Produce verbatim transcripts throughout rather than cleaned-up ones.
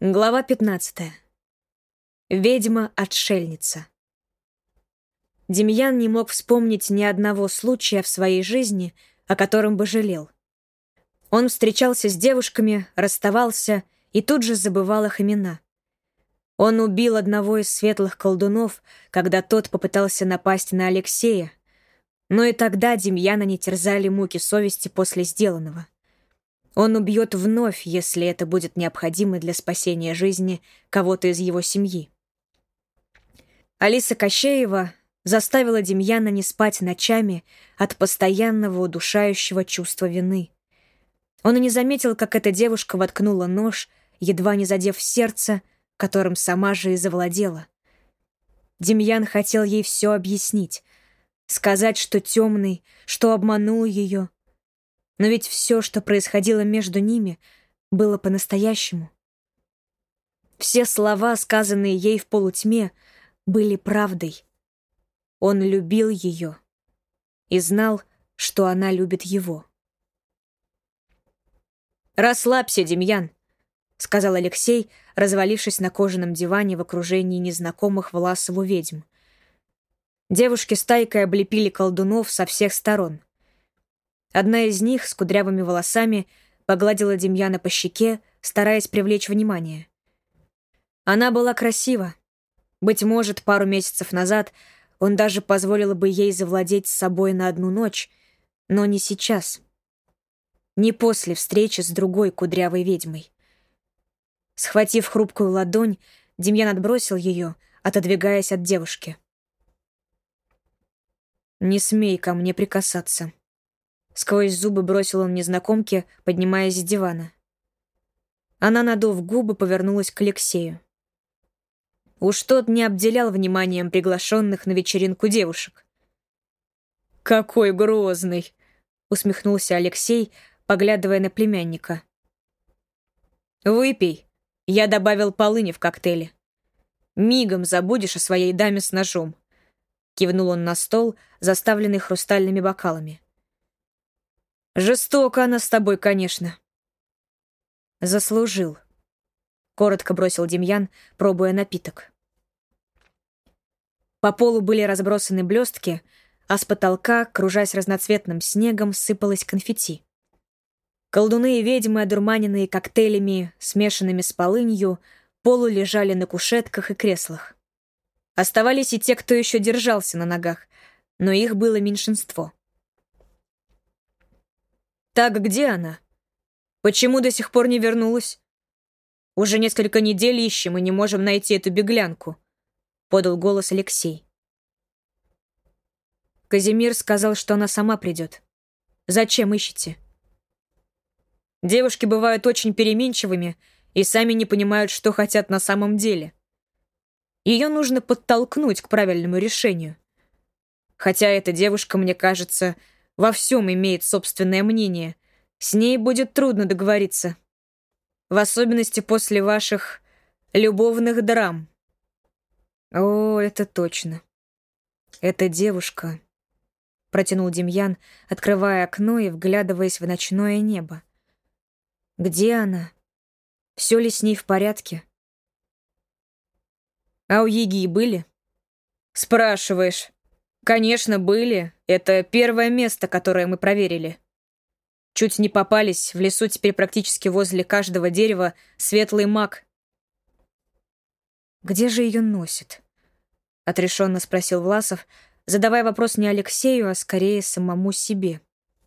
Глава пятнадцатая. Ведьма-отшельница. Демьян не мог вспомнить ни одного случая в своей жизни, о котором бы жалел. Он встречался с девушками, расставался и тут же забывал их имена. Он убил одного из светлых колдунов, когда тот попытался напасть на Алексея, но и тогда Демьяна не терзали муки совести после сделанного. Он убьет вновь, если это будет необходимо для спасения жизни кого-то из его семьи. Алиса Кощеева заставила Демьяна не спать ночами от постоянного удушающего чувства вины. Он и не заметил, как эта девушка воткнула нож, едва не задев сердце, которым сама же и завладела. Демьян хотел ей все объяснить, сказать, что темный, что обманул ее. Но ведь все, что происходило между ними, было по-настоящему. Все слова, сказанные ей в полутьме, были правдой. Он любил ее и знал, что она любит его. «Расслабься, Демьян», — сказал Алексей, развалившись на кожаном диване в окружении незнакомых Власову ведьм. Девушки стайкой облепили колдунов со всех сторон. Одна из них с кудрявыми волосами погладила Демьяна по щеке, стараясь привлечь внимание. Она была красива. Быть может, пару месяцев назад он даже позволил бы ей завладеть собой на одну ночь, но не сейчас. Не после встречи с другой кудрявой ведьмой. Схватив хрупкую ладонь, Демьян отбросил ее, отодвигаясь от девушки. «Не смей ко мне прикасаться», — сквозь зубы бросил он незнакомке, поднимаясь с дивана. Она, надув губы, повернулась к Алексею. Уж тот не обделял вниманием приглашенных на вечеринку девушек. «Какой грозный!» — усмехнулся Алексей, поглядывая на племянника. «Выпей, я добавил полыни в коктейле. Мигом забудешь о своей даме с ножом», — кивнул он на стол, заставленный хрустальными бокалами. «Жестоко она с тобой, конечно». «Заслужил», — коротко бросил Демьян, пробуя напиток. По полу были разбросаны блестки, а с потолка, кружась разноцветным снегом, сыпалось конфетти. Колдуны и ведьмы, одурманенные коктейлями, смешанными с полынью, полу лежали на кушетках и креслах. Оставались и те, кто еще держался на ногах, но их было меньшинство. «Так где она? Почему до сих пор не вернулась? Уже несколько недель ищем и не можем найти эту беглянку», — подал голос Алексей. Казимир сказал, что она сама придет. «Зачем ищете?» Девушки бывают очень переменчивыми и сами не понимают, что хотят на самом деле. Ее нужно подтолкнуть к правильному решению. Хотя эта девушка, мне кажется, во всем имеет собственное мнение. С ней будет трудно договориться. В особенности после ваших любовных драм. О, это точно. Эта девушка, протянул Демьян, открывая окно и вглядываясь в ночное небо. Где она? Все ли с ней в порядке? А у Яги были? Спрашиваешь. Конечно, были. Это первое место, которое мы проверили. Чуть не попались, в лесу теперь практически возле каждого дерева светлый маг. «Где же ее носит?» — отрешенно спросил Власов, задавая вопрос не Алексею, а скорее самому себе.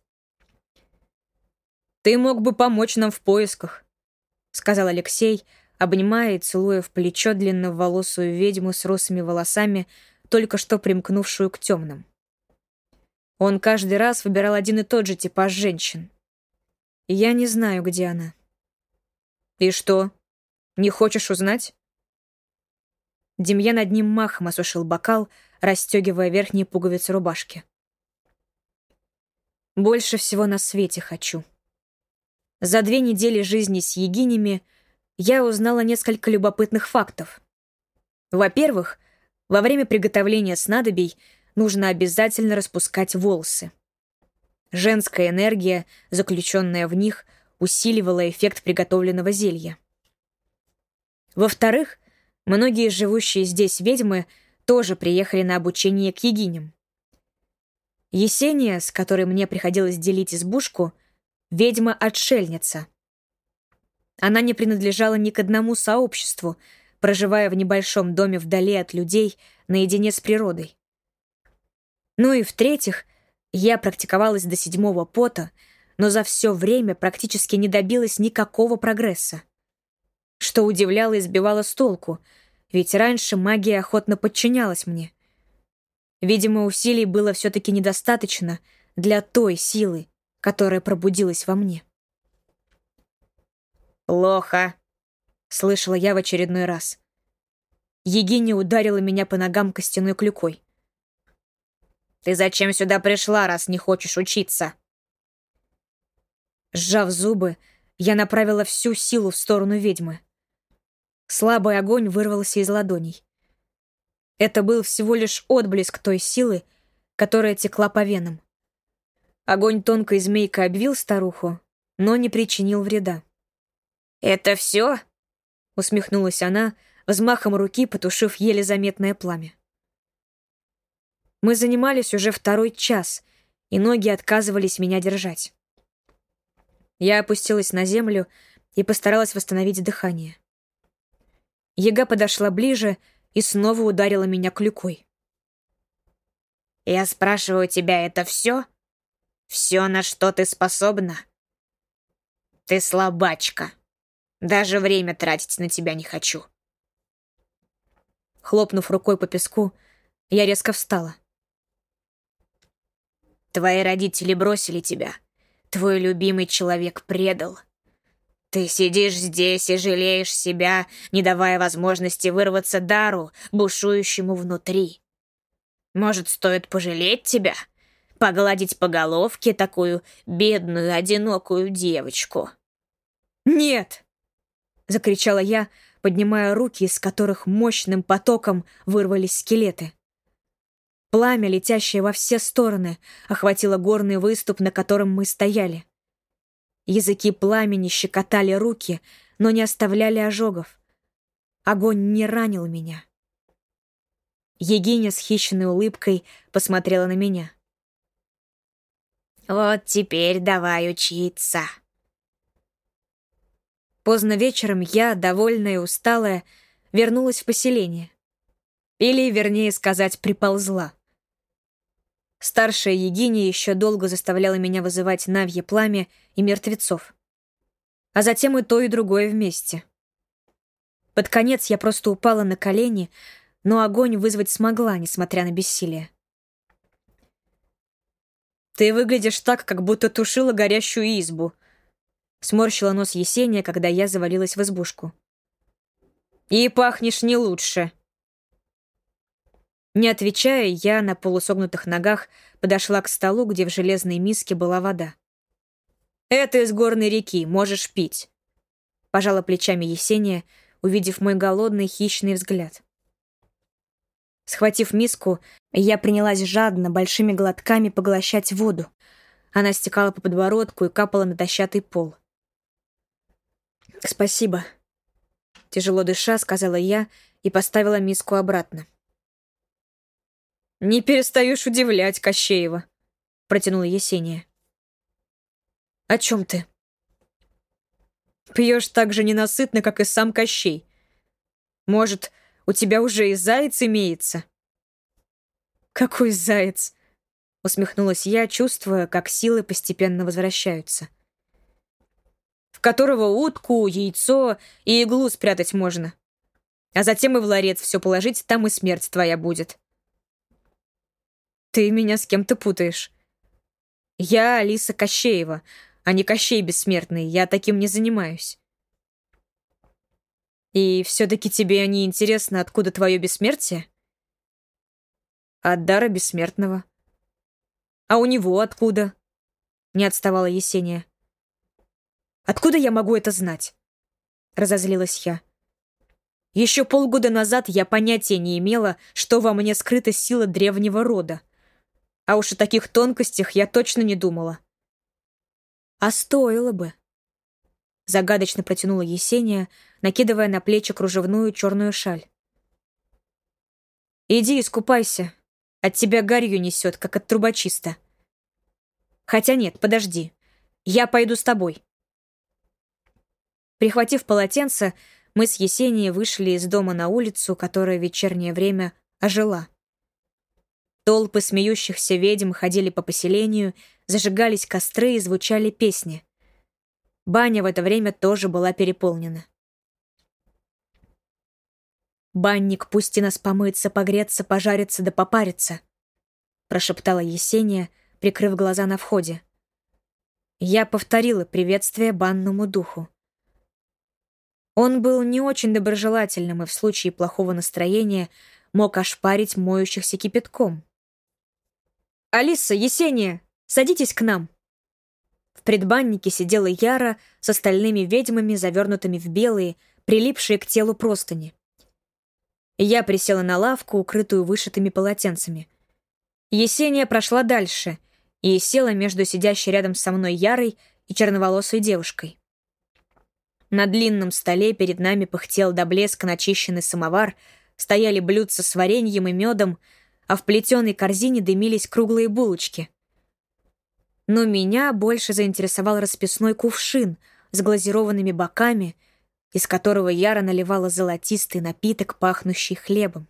«Ты мог бы помочь нам в поисках», — сказал Алексей, обнимая и целуя в плечо длинноволосую ведьму с русыми волосами, только что примкнувшую к темным. Он каждый раз выбирал один и тот же типаж женщин. «Я не знаю, где она». «И что, не хочешь узнать?» Демьян одним махом осушил бокал, расстегивая верхние пуговицы рубашки. «Больше всего на свете хочу». За две недели жизни с Егинями я узнала несколько любопытных фактов. Во-первых, во время приготовления снадобий нужно обязательно распускать волосы. Женская энергия, заключенная в них, усиливала эффект приготовленного зелья. Во-вторых, многие живущие здесь ведьмы тоже приехали на обучение к йогиням. Есения, с которой мне приходилось делить избушку, ведьма-отшельница. Она не принадлежала ни к одному сообществу, проживая в небольшом доме вдали от людей, наедине с природой. Ну и в-третьих, я практиковалась до седьмого пота, но за все время практически не добилась никакого прогресса. Что удивляло и сбивало с толку, ведь раньше магия охотно подчинялась мне. Видимо, усилий было все-таки недостаточно для той силы, которая пробудилась во мне. «Плохо», — слышала я в очередной раз. Йогиня ударила меня по ногам костяной клюкой. «Ты зачем сюда пришла, раз не хочешь учиться?» Сжав зубы, я направила всю силу в сторону ведьмы. Слабый огонь вырвался из ладоней. Это был всего лишь отблеск той силы, которая текла по венам. Огонь тонкой змейкой обвил старуху, но не причинил вреда. «Это все?» — усмехнулась она, взмахом руки потушив еле заметное пламя. Мы занимались уже второй час, и ноги отказывались меня держать. Я опустилась на землю и постаралась восстановить дыхание. Яга подошла ближе и снова ударила меня клюкой. «Я спрашиваю тебя, это все? Все, на что ты способна? Ты слабачка. Даже время тратить на тебя не хочу». Хлопнув рукой по песку, я резко встала. «Твои родители бросили тебя. Твой любимый человек предал. Ты сидишь здесь и жалеешь себя, не давая возможности вырваться дару, бушующему внутри. Может, стоит пожалеть тебя? Погладить по головке такую бедную, одинокую девочку?» «Нет!» — закричала я, поднимая руки, из которых мощным потоком вырвались скелеты. Пламя, летящее во все стороны, охватило горный выступ, на котором мы стояли. Языки пламени щекотали руки, но не оставляли ожогов. Огонь не ранил меня. Йогиня с хищной улыбкой посмотрела на меня. «Вот теперь давай учиться». Поздно вечером я, довольная и усталая, вернулась в поселение. Или, вернее сказать, приползла. Старшая Йогиня еще долго заставляла меня вызывать навье пламя и мертвецов. А затем и то, и другое вместе. Под конец я просто упала на колени, но огонь вызвать смогла, несмотря на бессилие. «Ты выглядишь так, как будто тушила горящую избу», — сморщила нос Есения, когда я завалилась в избушку. «И пахнешь не лучше». Не отвечая, я на полусогнутых ногах подошла к столу, где в железной миске была вода. «Это из горной реки, можешь пить», — пожала плечами Есения, увидев мой голодный хищный взгляд. Схватив миску, я принялась жадно, большими глотками поглощать воду. Она стекала по подбородку и капала на дощатый пол. «Спасибо», — тяжело дыша, сказала я и поставила миску обратно. «Не перестаешь удивлять, Кощеева», — протянула Есения. «О чем ты?» «Пьешь так же ненасытно, как и сам Кощей. Может, у тебя уже и заяц имеется?» «Какой заяц?» — усмехнулась я, чувствуя, как силы постепенно возвращаются. «В которого утку, яйцо и иглу спрятать можно. А затем и в ларец все положить, там и смерть твоя будет». «Ты меня с кем-то путаешь. Я Алиса Кощеева, а не Кощей Бессмертный, я таким не занимаюсь». «И все-таки тебе не интересно, откуда твое бессмертие?» «От дара бессмертного». «А у него откуда?» — не отставала Есения. «Откуда я могу это знать?» — разозлилась я. «Еще полгода назад я понятия не имела, что во мне скрыта сила древнего рода. А уж о таких тонкостях я точно не думала. А стоило бы». загадочно протянула Есения, накидывая на плечи кружевную черную шаль. «Иди искупайся. От тебя гарью несет, как от трубочиста. Хотя нет, подожди. Я пойду с тобой». Прихватив полотенце, мы с Есенией вышли из дома на улицу, которая в вечернее время ожила. Толпы смеющихся ведьм ходили по поселению, зажигались костры и звучали песни. Баня в это время тоже была переполнена. «Банник, пусти нас помыться, погреться, пожариться да попариться», прошептала Есения, прикрыв глаза на входе. Я повторила приветствие банному духу. Он был не очень доброжелательным и в случае плохого настроения мог ошпарить моющихся кипятком. «Алиса, Есения, садитесь к нам!» В предбаннике сидела Яра с остальными ведьмами, завернутыми в белые, прилипшие к телу простыни. Я присела на лавку, укрытую вышитыми полотенцами. Есения прошла дальше и села между сидящей рядом со мной Ярой и черноволосой девушкой. На длинном столе перед нами пыхтел до блеска начищенный самовар, стояли блюдца с вареньем и медом, а в плетеной корзине дымились круглые булочки. Но меня больше заинтересовал расписной кувшин с глазированными боками, из которого Яра наливала золотистый напиток, пахнущий хлебом.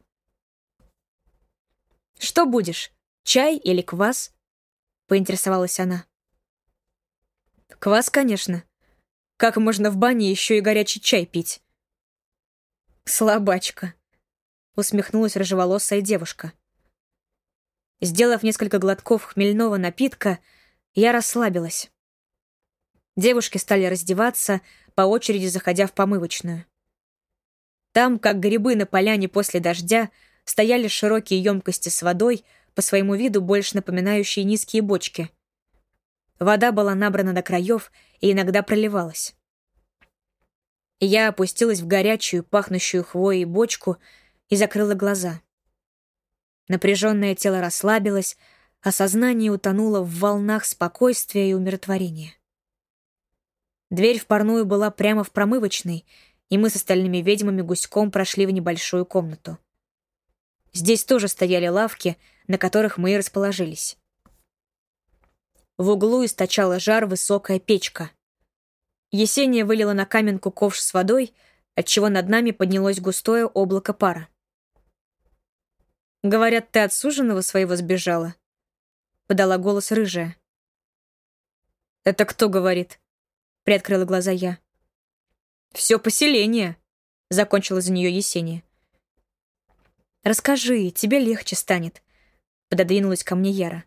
«Что будешь, чай или квас?» — поинтересовалась она. «Квас, конечно. Как можно в бане еще и горячий чай пить?» «Слабачка», — усмехнулась рыжеволосая девушка. Сделав несколько глотков хмельного напитка, я расслабилась. Девушки стали раздеваться, по очереди заходя в помывочную. Там, как грибы на поляне после дождя, стояли широкие емкости с водой, по своему виду больше напоминающие низкие бочки. Вода была набрана до краев и иногда проливалась. Я опустилась в горячую, пахнущую хвоей бочку и закрыла глаза. Напряженное тело расслабилось, а сознание утонуло в волнах спокойствия и умиротворения. Дверь в парную была прямо в промывочной, и мы с остальными ведьмами гуськом прошли в небольшую комнату. Здесь тоже стояли лавки, на которых мы и расположились. В углу источала жар высокая печка. Есения вылила на каменку ковш с водой, отчего над нами поднялось густое облако пара. «Говорят, ты от суженого своего сбежала?» — подала голос рыжая. «Это кто говорит?» — приоткрыла глаза я. «Все поселение», — закончила за нее Есения. «Расскажи, тебе легче станет», — пододвинулась ко мне Яра.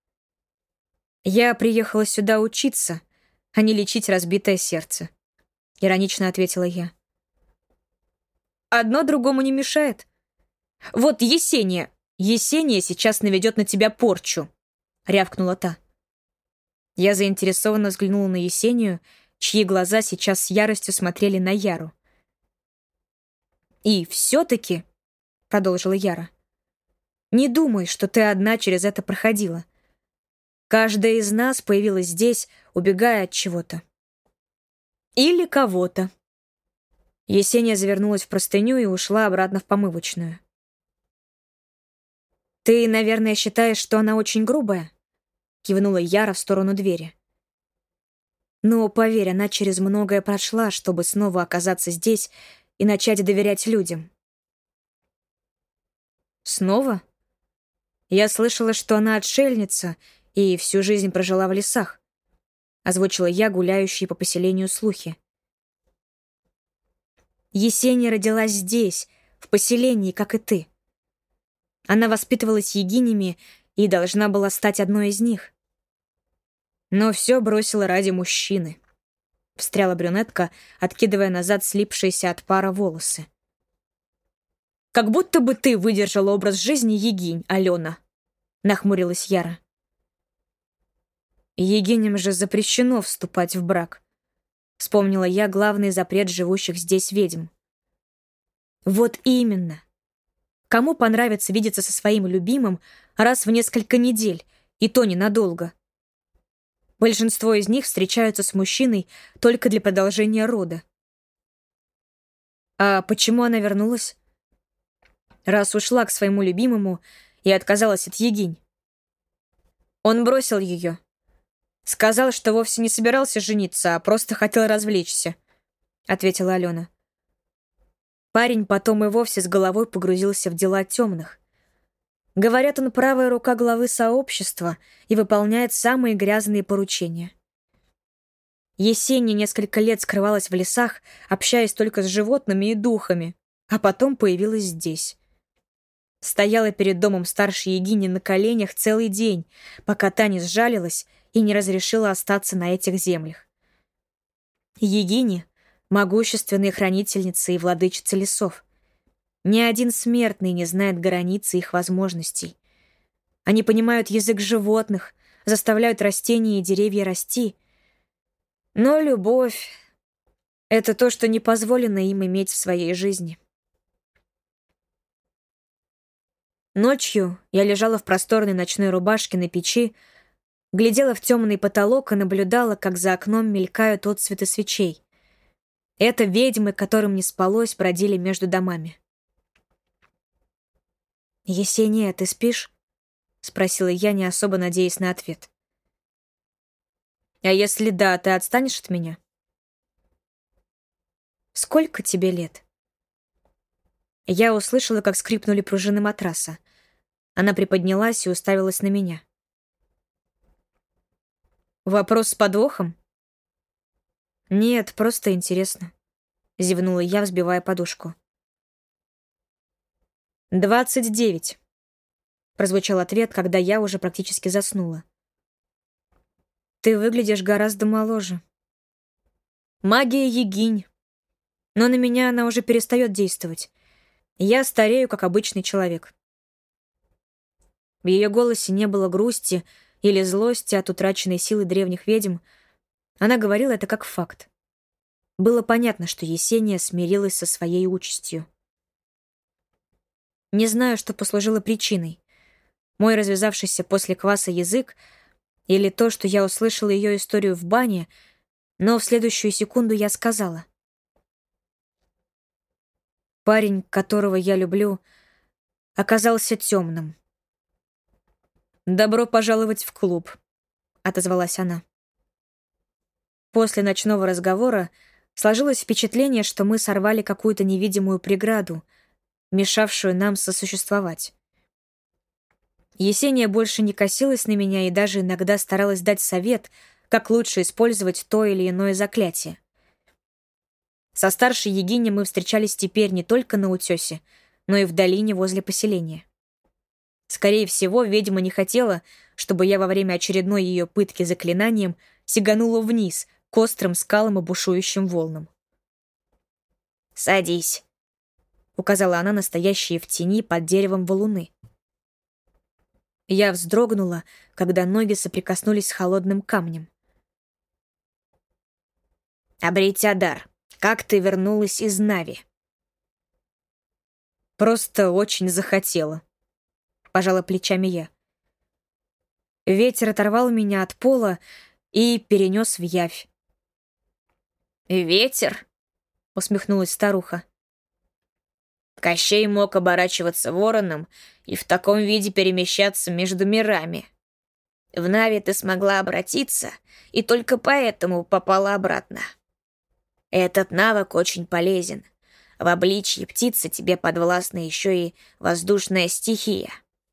«Я приехала сюда учиться, а не лечить разбитое сердце», — иронично ответила я. «Одно другому не мешает. Вот Есения, Есения сейчас наведет на тебя порчу», — рявкнула та. Я заинтересованно взглянула на Есению, чьи глаза сейчас с яростью смотрели на Яру. «И все-таки», — продолжила Яра, — «не думай, что ты одна через это проходила. Каждая из нас появилась здесь, убегая от чего-то. Или кого-то». Есения завернулась в простыню и ушла обратно в помывочную. «Ты, наверное, считаешь, что она очень грубая?» — кивнула Яра в сторону двери. «Но, поверь, она через многое прошла, чтобы снова оказаться здесь и начать доверять людям». «Снова? Я слышала, что она отшельница и всю жизнь прожила в лесах», — озвучила я гуляющие по поселению слухи. «Есения родилась здесь, в поселении, как и ты. Она воспитывалась егинями и должна была стать одной из них. Но все бросила ради мужчины», — встряла брюнетка, откидывая назад слипшиеся от пара волосы. «Как будто бы ты выдержала образ жизни егинь, Алена», — нахмурилась Яра. «Егиням же запрещено вступать в брак», — вспомнила я главный запрет живущих здесь ведьм. «Вот именно. Кому понравится видеться со своим любимым раз в несколько недель, и то ненадолго? Большинство из них встречаются с мужчиной только для продолжения рода. А почему она вернулась? Раз ушла к своему любимому и отказалась от Егинь. Он бросил ее. Сказал, что вовсе не собирался жениться, а просто хотел развлечься, ответила Алена. Парень потом и вовсе с головой погрузился в дела темных. Говорят, он правая рука главы сообщества и выполняет самые грязные поручения. Есения несколько лет скрывалась в лесах, общаясь только с животными и духами, а потом появилась здесь. Стояла перед домом старшей Егини на коленях целый день, пока та не сжалилась и не разрешила остаться на этих землях. Егини — могущественные хранительницы и владычицы лесов. Ни один смертный не знает границы их возможностей. Они понимают язык животных, заставляют растения и деревья расти. Но любовь — это то, что не позволено им иметь в своей жизни. Ночью я лежала в просторной ночной рубашке на печи, глядела в темный потолок и наблюдала, как за окном мелькают отсветы свечей. Это ведьмы, которым не спалось, бродили между домами. «Есения, ты спишь?» — спросила я, не особо надеясь на ответ. «А если да, ты отстанешь от меня?» «Сколько тебе лет?» Я услышала, как скрипнули пружины матраса. Она приподнялась и уставилась на меня. «Вопрос с подвохом?» «Нет, просто интересно», — зевнула я, взбивая подушку. «Двадцать девять», — прозвучал ответ, когда я уже практически заснула. «Ты выглядишь гораздо моложе». «Магия Егинь. Но на меня она уже перестает действовать. Я старею, как обычный человек». В ее голосе не было грусти или злости от утраченной силы древних ведьм. Она говорила это как факт. Было понятно, что Есения смирилась со своей участью. Не знаю, что послужило причиной. Мой развязавшийся после кваса язык или то, что я услышала ее историю в бане, но в следующую секунду я сказала. Парень, которого я люблю, оказался темным. «Добро пожаловать в клуб», — отозвалась она. После ночного разговора сложилось впечатление, что мы сорвали какую-то невидимую преграду, мешавшую нам сосуществовать. Есения больше не косилась на меня и даже иногда старалась дать совет, как лучше использовать то или иное заклятие. Со старшей Егиней мы встречались теперь не только на утёсе, но и в долине возле поселения. Скорее всего, ведьма не хотела, чтобы я во время очередной ее пытки заклинанием сиганула вниз, к острым скалам и бушующим волнам. «Садись», — указала она на стоящие в тени под деревом валуны. Я вздрогнула, когда ноги соприкоснулись с холодным камнем. «Обретя дар, как ты вернулась из Нави?» «Просто очень захотела», — пожала плечами я. Ветер оторвал меня от пола и перенес в явь. «Ветер?» — усмехнулась старуха. «Кощей мог оборачиваться вороном и в таком виде перемещаться между мирами. В Нави ты смогла обратиться, и только поэтому попала обратно. Этот навык очень полезен. В обличье птицы тебе подвластна еще и воздушная стихия».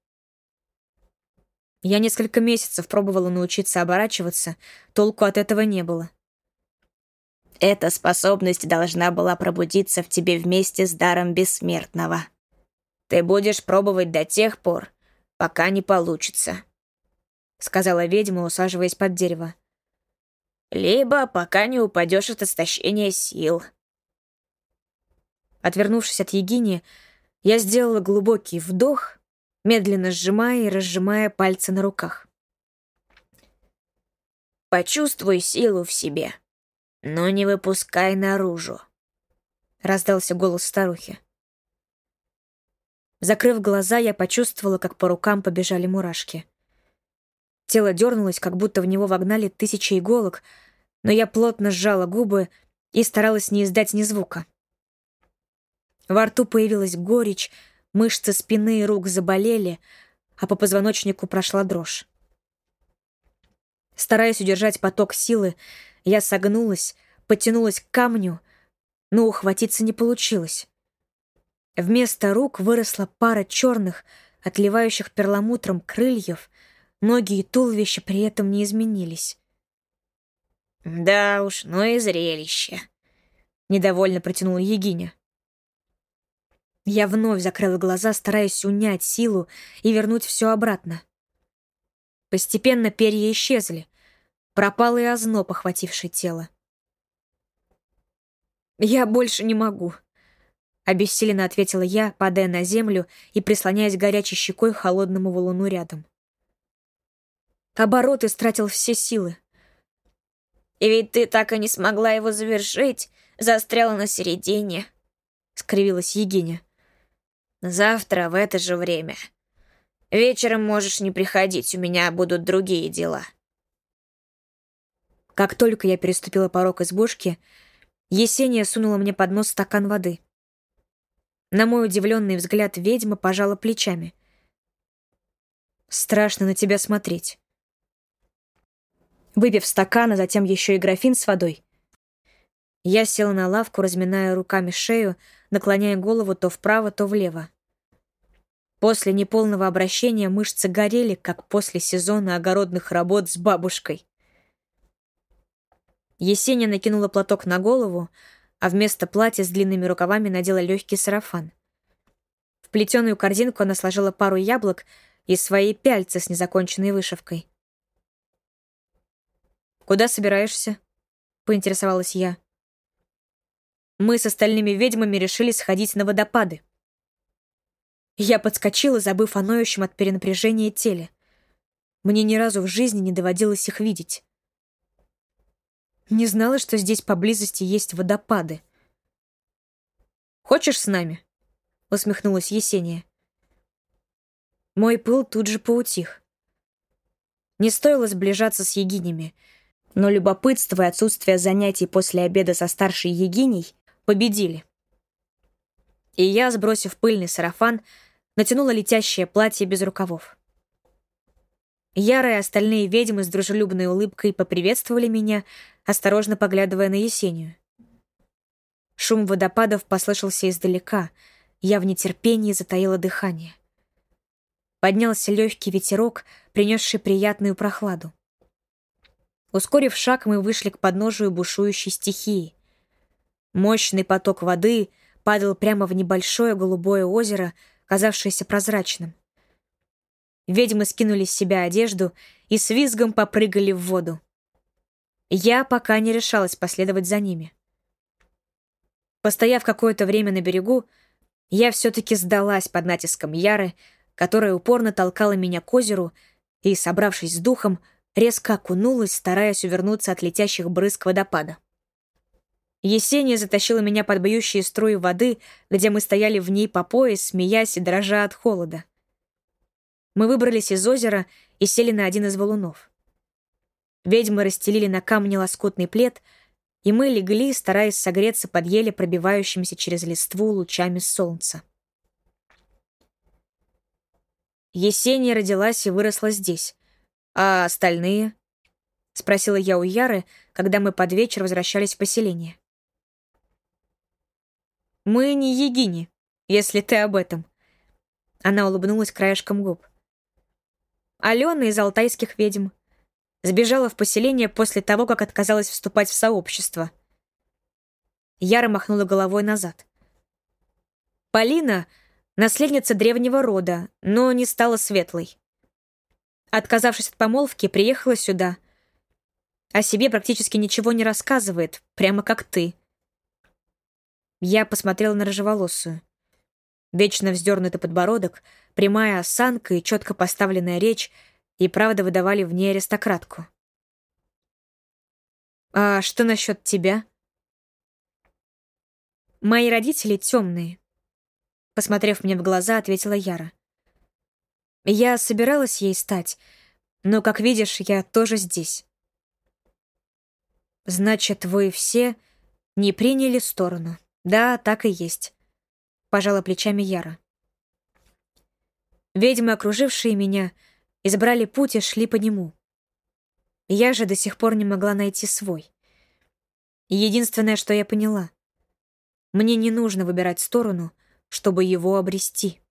Я несколько месяцев пробовала научиться оборачиваться, толку от этого не было. Эта способность должна была пробудиться в тебе вместе с даром бессмертного. Ты будешь пробовать до тех пор, пока не получится, — сказала ведьма, усаживаясь под дерево. Либо пока не упадешь от истощения сил. Отвернувшись от Егини, я сделала глубокий вдох, медленно сжимая и разжимая пальцы на руках. «Почувствуй силу в себе, но не выпускай наружу», — раздался голос старухи. Закрыв глаза, я почувствовала, как по рукам побежали мурашки. Тело дернулось, как будто в него вогнали тысячи иголок, но я плотно сжала губы и старалась не издать ни звука. Во рту появилась горечь, мышцы спины и рук заболели, а по позвоночнику прошла дрожь. Стараясь удержать поток силы, я согнулась, потянулась к камню, но ухватиться не получилось. Вместо рук выросла пара черных, отливающих перламутром крыльев, ноги и туловище при этом не изменились. «Да уж, ну и зрелище», — недовольно протянула Егиня. Я вновь закрыла глаза, стараясь унять силу и вернуть все обратно. Постепенно перья исчезли, пропал и озноб, охвативший тело. «Я больше не могу», — обессиленно ответила я, падая на землю и прислоняясь горячей щекой к холодному валуну рядом. Оборот истратил все силы. «И ведь ты так и не смогла его завершить, застряла на середине», — скривилась Егиня. «Завтра в это же время. Вечером можешь не приходить, у меня будут другие дела». Как только я переступила порог избушки, Есения сунула мне под нос стакан воды. На мой удивленный взгляд ведьма пожала плечами. «Страшно на тебя смотреть». Выпив стакан, а затем еще и графин с водой, я села на лавку, разминая руками шею, наклоняя голову то вправо, то влево. После неполного обращения мышцы горели, как после сезона огородных работ с бабушкой. Есения накинула платок на голову, а вместо платья с длинными рукавами надела легкий сарафан. В плетеную корзинку она сложила пару яблок и свои пяльцы с незаконченной вышивкой. «Куда собираешься?» — поинтересовалась я. «Мы с остальными ведьмами решили сходить на водопады». Я подскочила, забыв о ноющем от перенапряжения теле. Мне ни разу в жизни не доводилось их видеть. Не знала, что здесь поблизости есть водопады. «Хочешь с нами?» — усмехнулась Есения. Мой пыл тут же поутих. Не стоило сближаться с егинями, но любопытство и отсутствие занятий после обеда со старшей егиней победили. И я, сбросив пыльный сарафан, натянула летящее платье без рукавов. Яра и остальные ведьмы с дружелюбной улыбкой поприветствовали меня, осторожно поглядывая на Есению. Шум водопадов послышался издалека, я в нетерпении затаила дыхание. Поднялся легкий ветерок, принесший приятную прохладу. Ускорив шаг, мы вышли к подножию бушующей стихии. Мощный поток воды падал прямо в небольшое голубое озеро, казавшееся прозрачным. Ведьмы скинули с себя одежду и с визгом попрыгали в воду. Я пока не решалась последовать за ними. Постояв какое-то время на берегу, я все-таки сдалась под натиском Яры, которая упорно толкала меня к озеру и, собравшись с духом, резко окунулась, стараясь увернуться от летящих брызг водопада. Есения затащила меня под бьющие струи воды, где мы стояли в ней по пояс, смеясь и дрожа от холода. Мы выбрались из озера и сели на один из валунов. Ведьмы расстелили на камне лоскутный плед, и мы легли, стараясь согреться под еле пробивающимися через листву лучами солнца. Есения родилась и выросла здесь. «А остальные?» — спросила я у Яры, когда мы под вечер возвращались в поселение. «Мы не егини, если ты об этом». Она улыбнулась краешком губ. Алена из алтайских ведьм. Сбежала в поселение после того, как отказалась вступать в сообщество. Яра махнула головой назад. Полина — наследница древнего рода, но не стала светлой. Отказавшись от помолвки, приехала сюда. О себе практически ничего не рассказывает, прямо как ты. Я посмотрела на рыжеволосую. Вечно вздернутый подбородок, прямая осанка и четко поставленная речь и правда выдавали в ней аристократку. «А что насчет тебя?» «Мои родители темные», — посмотрев мне в глаза, ответила Яра. «Я собиралась ей стать, Но, как видишь, я тоже здесь. Значит, вы все не приняли сторону. Да, так и есть. Пожала плечами Яра. Ведьмы, окружившие меня, избрали путь и шли по нему. Я же до сих пор не могла найти свой. Единственное, что я поняла — мне не нужно выбирать сторону, чтобы его обрести.